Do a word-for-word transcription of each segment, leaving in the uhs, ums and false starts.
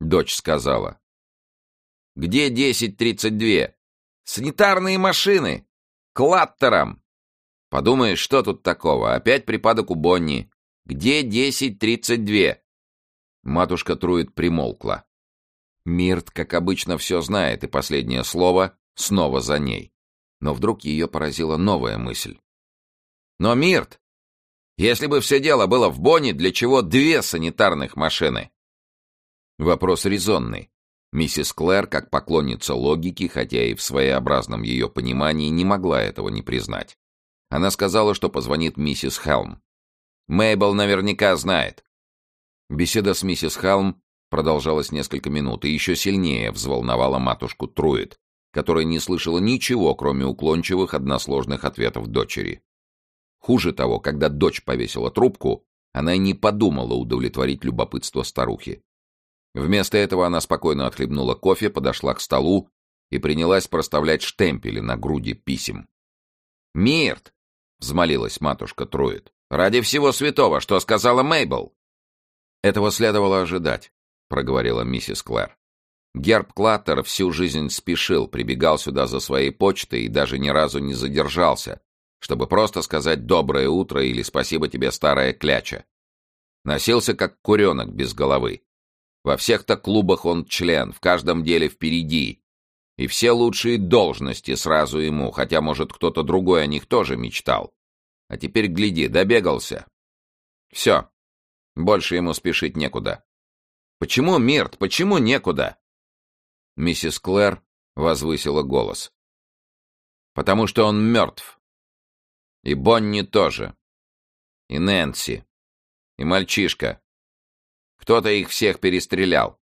Дочь сказала. «Где десять тридцать два? Санитарные машины! Клаттером!» «Подумаешь, что тут такого? Опять припадок у Бонни. Где десять тридцать два?» Матушка Труид примолкла. Мирт, как обычно, все знает, и последнее слово снова за ней. Но вдруг ее поразила новая мысль. «Но, Мирт, если бы все дело было в Бонни, для чего две санитарных машины?» Вопрос резонный. Миссис Клэр, как поклонница логики, хотя и в своеобразном ее понимании, не могла этого не признать. Она сказала, что позвонит миссис Хелм. Мейбл наверняка знает. Беседа с миссис Хелм продолжалась несколько минут и еще сильнее взволновала матушку Труид, которая не слышала ничего, кроме уклончивых односложных ответов дочери. Хуже того, когда дочь повесила трубку, она и не подумала удовлетворить любопытство старухи. Вместо этого она спокойно отхлебнула кофе, подошла к столу и принялась проставлять штемпели на груди писем. «Мирт!» — взмолилась матушка Труид. «Ради всего святого, что сказала Мейбл?» «Этого следовало ожидать», — проговорила миссис Клэр. «Герб Клаттер всю жизнь спешил, прибегал сюда за своей почтой и даже ни разу не задержался, чтобы просто сказать «доброе утро» или «спасибо тебе, старая кляча». Носился, как куренок без головы. Во всех-то клубах он член, в каждом деле впереди. И все лучшие должности сразу ему, хотя, может, кто-то другой о них тоже мечтал. А теперь, гляди, добегался. Все. Больше ему спешить некуда. Почему, Мирт, почему некуда?» Миссис Клэр возвысила голос. «Потому что он мертв. И Бонни тоже. И Нэнси. И мальчишка. Кто-то их всех перестрелял».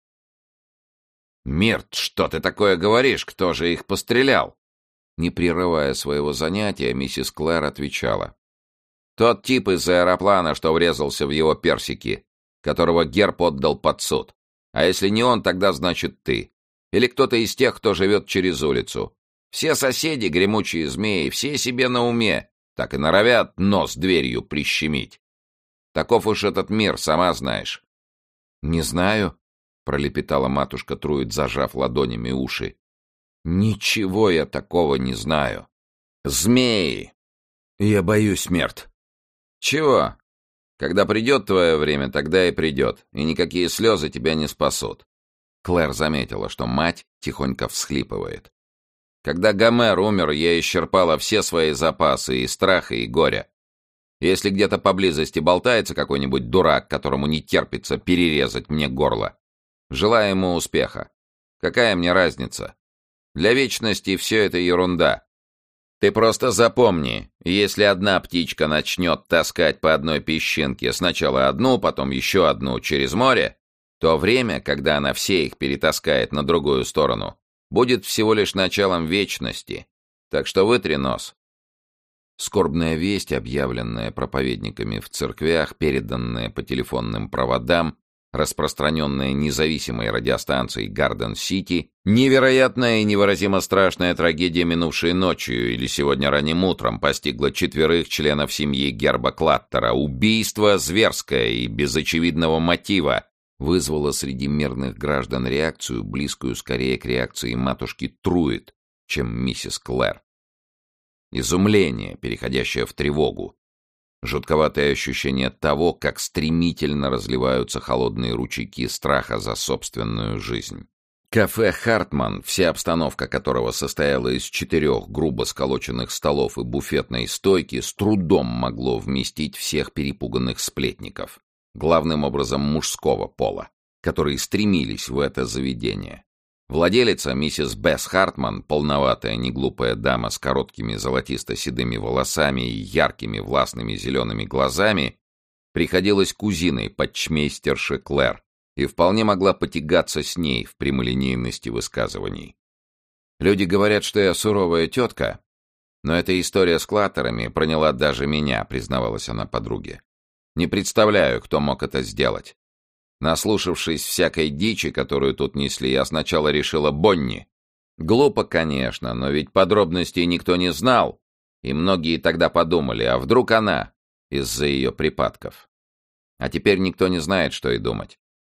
«Мирт, что ты такое говоришь? Кто же их пострелял?» Не прерывая своего занятия, миссис Клэр отвечала. «Тот тип из аэроплана, что врезался в его персики, которого Герб отдал под суд. А если не он, тогда значит ты. Или кто-то из тех, кто живет через улицу. Все соседи, гремучие змеи, все себе на уме, так и норовят нос дверью прищемить. Таков уж этот мир, сама знаешь». «Не знаю», — пролепетала матушка Труид, зажав ладонями уши. «Ничего я такого не знаю. Змеи!» «Я боюсь, Мирт». «Чего? Когда придет твое время, тогда и придет, и никакие слезы тебя не спасут». Клэр заметила, что мать тихонько всхлипывает. «Когда Гомер умер, я исчерпала все свои запасы и страха, и горя. Если где-то поблизости болтается какой-нибудь дурак, которому не терпится перерезать мне горло, желаю ему успеха. Какая мне разница? Для вечности все это ерунда. Ты просто запомни, если одна птичка начнет таскать по одной песчинке, сначала одну, потом еще одну через море, то время, когда она все их перетаскает на другую сторону, будет всего лишь началом вечности. Так что вытри нос». Скорбная весть, объявленная проповедниками в церквях, переданная по телефонным проводам, распространенная независимой радиостанцией Гарден-Сити, невероятная и невыразимо страшная трагедия минувшей ночью или сегодня ранним утром постигла четверых членов семьи Герба Клаттера. Убийство зверское и без очевидного мотива вызвало среди мирных граждан реакцию, близкую скорее к реакции матушки Труид, чем миссис Клэр. Изумление, переходящее в тревогу. Жутковатое ощущение того, как стремительно разливаются холодные ручейки страха за собственную жизнь. Кафе «Хартман», вся обстановка которого состояла из четырех грубо сколоченных столов и буфетной стойки, с трудом могло вместить всех перепуганных сплетников, главным образом мужского пола, которые стремились в это заведение. Владелица, миссис Бесс Хартман, полноватая, неглупая дама с короткими золотисто-седыми волосами и яркими властными зелеными глазами, приходилась кузиной почмейстерши Клэр и вполне могла потягаться с ней в прямолинейности высказываний. «Люди говорят, что я суровая тетка, но эта история с Клаттерами проняла даже меня», — признавалась она подруге. «Не представляю, кто мог это сделать. Наслушавшись всякой дичи, которую тут несли, я сначала решила Бонни. Глупо, конечно, но ведь подробностей никто не знал, и многие тогда подумали, а вдруг она из-за ее припадков. А теперь никто не знает, что и думать.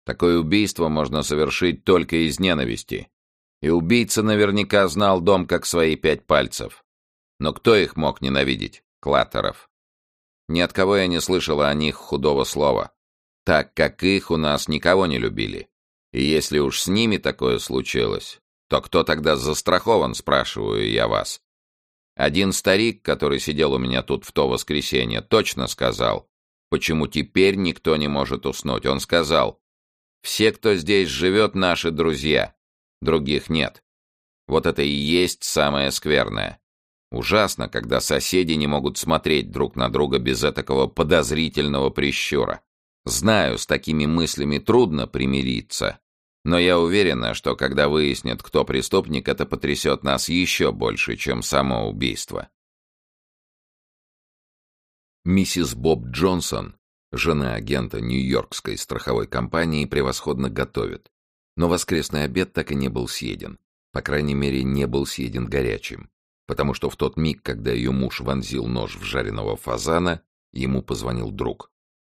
Такое убийство можно совершить только из ненависти. И убийца наверняка знал дом как свои пять пальцев. Но кто их мог ненавидеть? Клаттеров. Ни от кого я не слышала о них худого слова, так как их у нас никого не любили. И если уж с ними такое случилось, то кто тогда застрахован, спрашиваю я вас? Один старик, который сидел у меня тут в то воскресенье, точно сказал, почему теперь никто не может уснуть. Он сказал: все, кто здесь живет, наши друзья, других нет. Вот это и есть самое скверное. Ужасно, когда соседи не могут смотреть друг на друга без этакого подозрительного прищура. Знаю, с такими мыслями трудно примириться, но я уверена, что когда выяснят, кто преступник, это потрясет нас еще больше, чем само убийство. Миссис Боб Джонсон, жена агента Нью-Йоркской страховой компании, превосходно готовит, но воскресный обед так и не был съеден, по крайней мере, не был съеден горячим, потому что в тот миг, когда ее муж вонзил нож в жареного фазана, ему позвонил друг.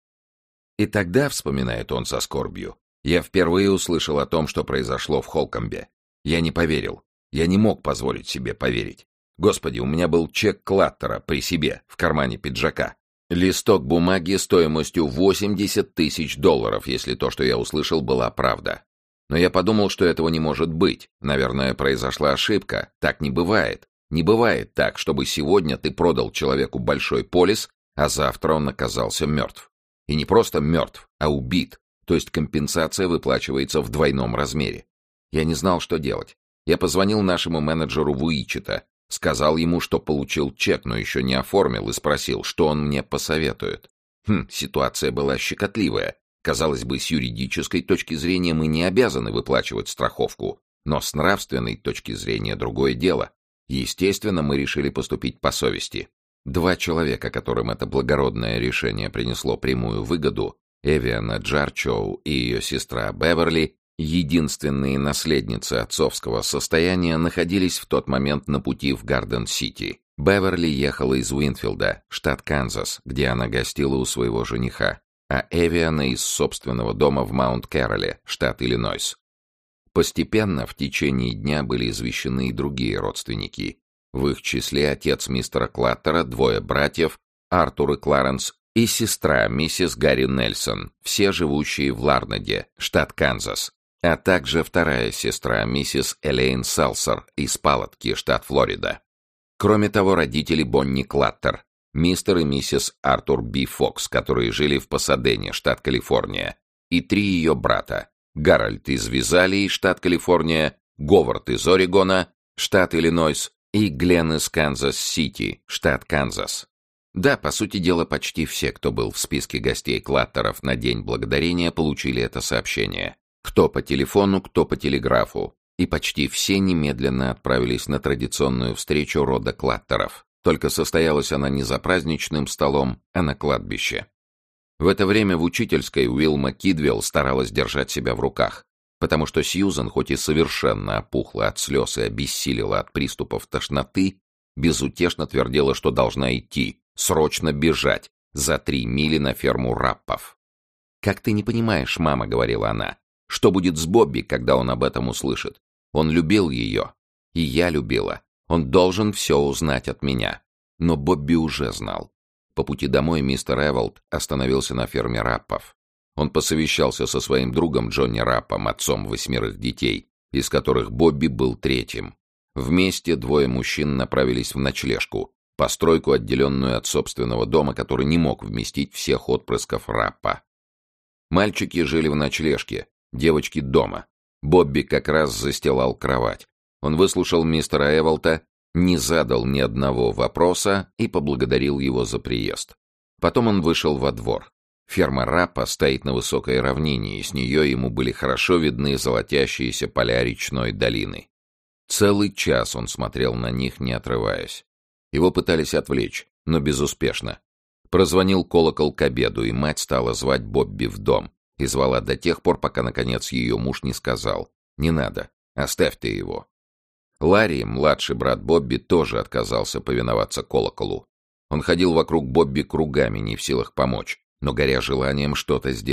И тогда, вспоминает он со скорбью, я впервые услышал о том, что произошло в Холкомбе. Я не поверил. Я не мог позволить себе поверить. Господи, у меня был чек Клаттера при себе, в кармане пиджака. Листок бумаги стоимостью восемьдесят тысяч долларов, если то, что я услышал, была правда. Но я подумал, что этого не может быть. Наверное, произошла ошибка. Так не бывает. Не бывает так, чтобы сегодня ты продал человеку большой полис, а завтра он оказался мертв. И не просто мертв, а убит, то есть компенсация выплачивается в двойном размере. Я не знал, что делать. Я позвонил нашему менеджеру Вуичета, сказал ему, что получил чек, но еще не оформил, и спросил, что он мне посоветует. Хм, ситуация была щекотливая. Казалось бы, с юридической точки зрения мы не обязаны выплачивать страховку, но с нравственной точки зрения другое дело. Естественно, мы решили поступить по совести. Два человека, которым это благородное решение принесло прямую выгоду, Эвиана Джарчоу и ее сестра Беверли, единственные наследницы отцовского состояния, находились в тот момент на пути в Гарден-Сити. Беверли ехала из Уинфилда, штат Канзас, где она гостила у своего жениха, а Эвиана из собственного дома в Маунт-Кэрроле, штат Иллинойс. Постепенно в течение дня были извещены и другие родственники. В их числе отец мистера Клаттера, двое братьев, Артур и Кларенс, и сестра, миссис Гарри Нельсон, все живущие в Ларнаде, штат Канзас, а также вторая сестра, миссис Элейн Селсер, из Палатки, штат Флорида. Кроме того, родители Бонни Клаттер, мистер и миссис Артур Би Фокс, которые жили в Пасадене, штат Калифорния, и три ее брата, Гарольд из Визалии, штат Калифорния, Говард из Орегона, штат Иллинойс, и Глен из Канзас-Сити, штат Канзас. Да, по сути дела, почти все, кто был в списке гостей Клаттеров на День Благодарения, получили это сообщение. Кто по телефону, кто по телеграфу. И почти все немедленно отправились на традиционную встречу рода Клаттеров. Только состоялась она не за праздничным столом, а на кладбище. В это время в учительской Уилма Кидвелл старалась держать себя в руках, потому что Сьюзен, хоть и совершенно опухла от слез и обессилила от приступов тошноты, безутешно твердила, что должна идти, срочно бежать, за три мили на ферму Раппов. «Как ты не понимаешь, мама», — говорила она, — «что будет с Бобби, когда он об этом услышит? Он любил ее, и я любила. Он должен все узнать от меня». Но Бобби уже знал. По пути домой мистер Эволд остановился на ферме Раппов. Он посовещался со своим другом Джонни Раппом, отцом восьмерых детей, из которых Бобби был третьим. Вместе двое мужчин направились в ночлежку, постройку, отделенную от собственного дома, который не мог вместить всех отпрысков Раппа. Мальчики жили в ночлежке, девочки дома. Бобби как раз застилал кровать. Он выслушал мистера Эволта, не задал ни одного вопроса и поблагодарил его за приезд. Потом он вышел во двор. Ферма Раппа стоит на высокой равнине, и с нее ему были хорошо видны золотящиеся поля речной долины. Целый час он смотрел на них, не отрываясь. Его пытались отвлечь, но безуспешно. Прозвонил колокол к обеду, и мать стала звать Бобби в дом, и звала до тех пор, пока, наконец, ее муж не сказал: «Не надо, оставь ты его». Ларри, младший брат Бобби, тоже отказался повиноваться колоколу. Он ходил вокруг Бобби кругами, не в силах помочь, но горя желанием что-то сделать.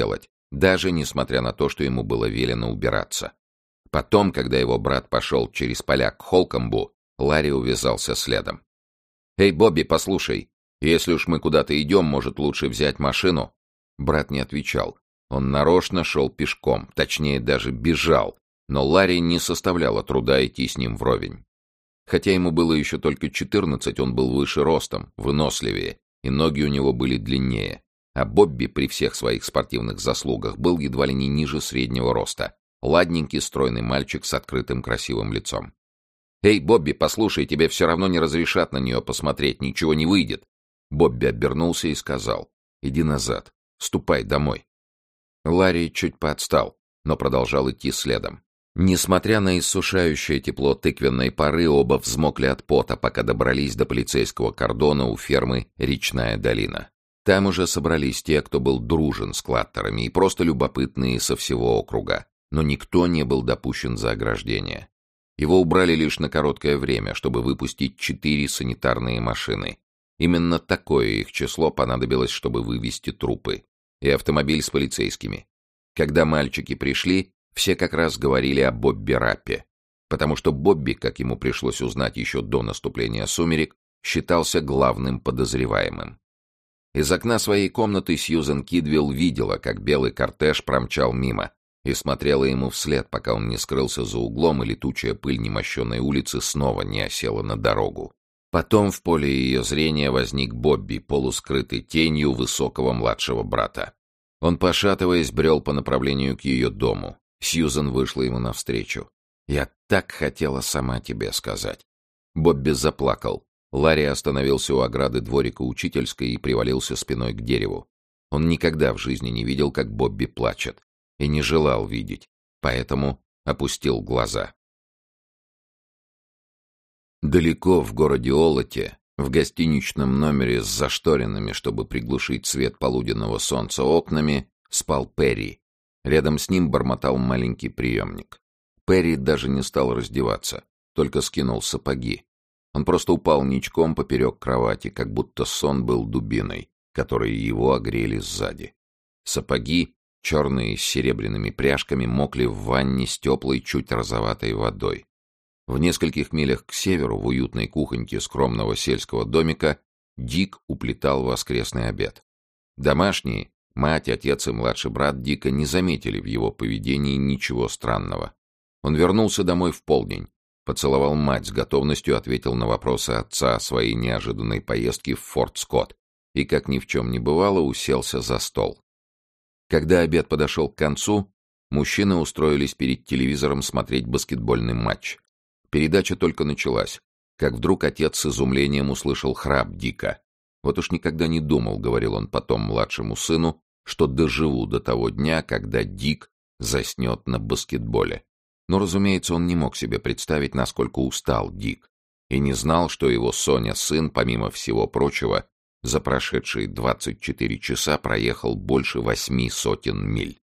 даже несмотря на то, что ему было велено убираться. Потом, когда его брат пошел через поля к Холкомбу, Ларри увязался следом. «Эй, Бобби, послушай, если уж мы куда-то идем, может, лучше взять машину?» Брат не отвечал. Он нарочно шел пешком, точнее, даже бежал, но Ларри не составляло труда идти с ним вровень. Хотя ему было еще только четырнадцать, он был выше ростом, выносливее, и ноги у него были длиннее. А Бобби при всех своих спортивных заслугах был едва ли не ниже среднего роста. Ладненький, стройный мальчик с открытым красивым лицом. «Эй, Бобби, послушай, тебе все равно не разрешат на нее посмотреть, ничего не выйдет». Бобби обернулся и сказал: «Иди назад, ступай домой». Ларри чуть поотстал, но продолжал идти следом. Несмотря на иссушающее тепло тыквенной поры, оба взмокли от пота, пока добрались до полицейского кордона у фермы «Речная долина». Там уже собрались те, кто был дружен с клаттерами, и просто любопытные со всего округа, но никто не был допущен за ограждение. Его убрали лишь на короткое время, чтобы выпустить четыре санитарные машины. Именно такое их число понадобилось, чтобы вывести трупы. И автомобиль с полицейскими. Когда мальчики пришли, все как раз говорили о Бобби Раппе, потому что Бобби, как ему пришлось узнать еще до наступления сумерек, считался главным подозреваемым. Из окна своей комнаты Сьюзен Кидвилл видела, как белый кортеж промчал мимо, и смотрела ему вслед, пока он не скрылся за углом, и летучая пыль немощенной улицы снова не осела на дорогу. Потом в поле ее зрения возник Бобби, полускрытый тенью высокого младшего брата. Он, пошатываясь, брел по направлению к ее дому. Сьюзен вышла ему навстречу. «Я так хотела сама тебе сказать». Бобби заплакал. Ларри остановился у ограды дворика учительской и привалился спиной к дереву. Он никогда в жизни не видел, как Бобби плачет, и не желал видеть, поэтому опустил глаза. Далеко в городе Олоте, в гостиничном номере с зашторенными, чтобы приглушить свет полуденного солнца окнами, спал Перри. Рядом с ним бормотал маленький приемник. Перри даже не стал раздеваться, только скинул сапоги. Он просто упал ничком поперек кровати, как будто сон был дубиной, которой его огрели сзади. Сапоги, черные с серебряными пряжками, мокли в ванне с теплой, чуть розоватой водой. В нескольких милях к северу, в уютной кухоньке скромного сельского домика, Дик уплетал воскресный обед. Домашние, мать, отец и младший брат Дика, не заметили в его поведении ничего странного. Он вернулся домой в полдень, поцеловал мать, с готовностью ответил на вопросы отца о своей неожиданной поездке в Форт Скотт и, как ни в чем не бывало, уселся за стол. Когда обед подошел к концу, мужчины устроились перед телевизором смотреть баскетбольный матч. Передача только началась, как вдруг отец с изумлением услышал храп Дика. «Вот уж никогда не думал», — говорил он потом младшему сыну, «что доживу до того дня, когда Дик заснет на баскетболе». Но, разумеется, он не мог себе представить, насколько устал Дик, и не знал, что его Соня-сын, помимо всего прочего, за прошедшие двадцать четыре часа проехал больше восьми сотен миль.